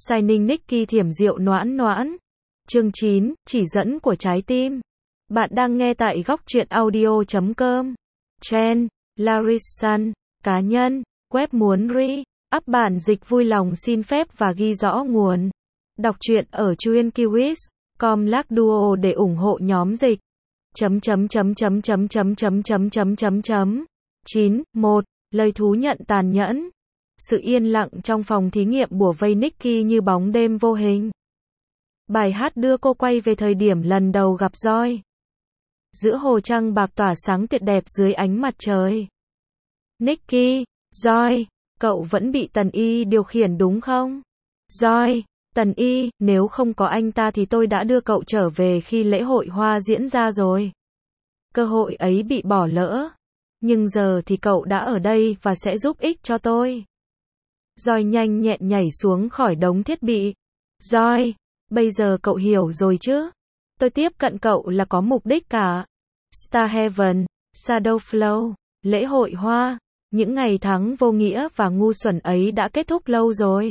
Signing Nicky thiểm rượu noãn noãn. Chương 9, chỉ dẫn của trái tim. Bạn đang nghe tại góc truyện audio.com. Chen, Larison, cá nhân, web muốn up bản dịch vui lòng xin phép và ghi rõ nguồn. Đọc truyện ở chuyenkiwis.com /duo để ủng hộ nhóm dịch. 9. Lời thú nhận tàn nhẫn. Sự yên lặng trong phòng thí nghiệm bủa vây Nicky như bóng đêm vô hình. Bài hát đưa cô quay về thời điểm lần đầu gặp Joy. Giữa hồ trăng bạc tỏa sáng tuyệt đẹp dưới ánh mặt trời. Nicky, Joy, cậu vẫn bị Tần Y điều khiển đúng không? Joy, Tần Y, nếu không có anh ta thì tôi đã đưa cậu trở về khi lễ hội hoa diễn ra rồi. Cơ hội ấy bị bỏ lỡ. Nhưng giờ thì cậu đã ở đây và sẽ giúp ích cho tôi. Joy nhanh nhẹn nhảy xuống khỏi đống thiết bị. Joy, bây giờ cậu hiểu rồi chứ? Tôi tiếp cận cậu là có mục đích cả. Star Heaven, Shadow Flow, lễ hội hoa, những ngày tháng vô nghĩa và ngu xuẩn ấy đã kết thúc lâu rồi.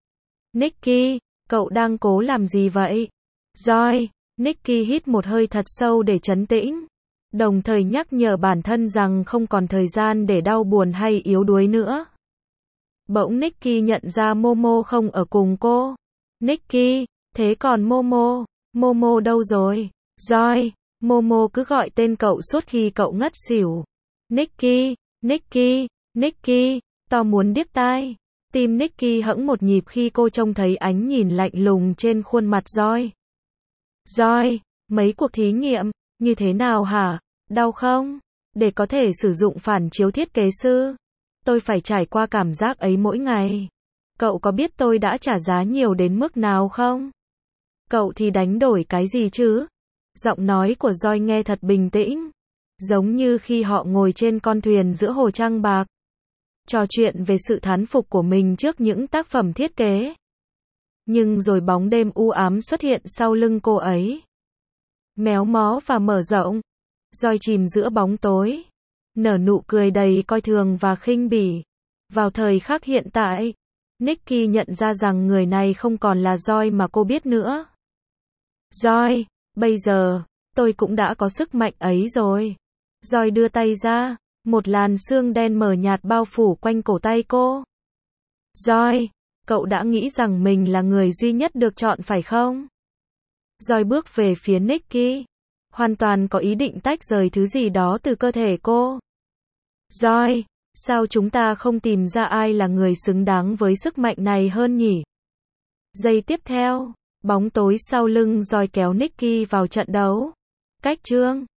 Nicky, cậu đang cố làm gì vậy? Joy, Nicky hít một hơi thật sâu để trấn tĩnh. Đồng thời nhắc nhở bản thân rằng không còn thời gian để đau buồn hay yếu đuối nữa. Bỗng Nicky nhận ra Momo không ở cùng cô. Nicky, thế còn Momo? Momo đâu rồi? Joy, Momo cứ gọi tên cậu suốt khi cậu ngất xỉu. Nicky, Nicky, Nicky, to muốn điếc tai. Tim Nicky hẫng một nhịp khi cô trông thấy ánh nhìn lạnh lùng trên khuôn mặt Joy. Joy, mấy cuộc thí nghiệm, như thế nào hả? Đau không? Để có thể sử dụng phản chiếu thiết kế sư, tôi phải trải qua cảm giác ấy mỗi ngày. Cậu có biết tôi đã trả giá nhiều đến mức nào không? Cậu thì đánh đổi cái gì chứ? Giọng nói của Joy nghe thật bình tĩnh, giống như khi họ ngồi trên con thuyền giữa hồ trăng bạc, trò chuyện về sự thán phục của mình trước những tác phẩm thiết kế. Nhưng rồi bóng đêm u ám xuất hiện sau lưng cô ấy. Méo mó và mở rộng. Joy chìm giữa bóng tối, nở nụ cười đầy coi thường và khinh bỉ. Vào thời khắc hiện tại, Nicky nhận ra rằng người này không còn là Joy mà cô biết nữa. Joy, bây giờ, tôi cũng đã có sức mạnh ấy rồi. Joy đưa tay ra, một làn sương đen mờ nhạt bao phủ quanh cổ tay cô. Joy, cậu đã nghĩ rằng mình là người duy nhất được chọn phải không? Joy bước về phía Nicky, hoàn toàn có ý định tách rời thứ gì đó từ cơ thể cô. Joy, sao chúng ta không tìm ra ai là người xứng đáng với sức mạnh này hơn nhỉ? Giây tiếp theo, bóng tối sau lưng Joy kéo Nicky vào trận đấu. Cách chương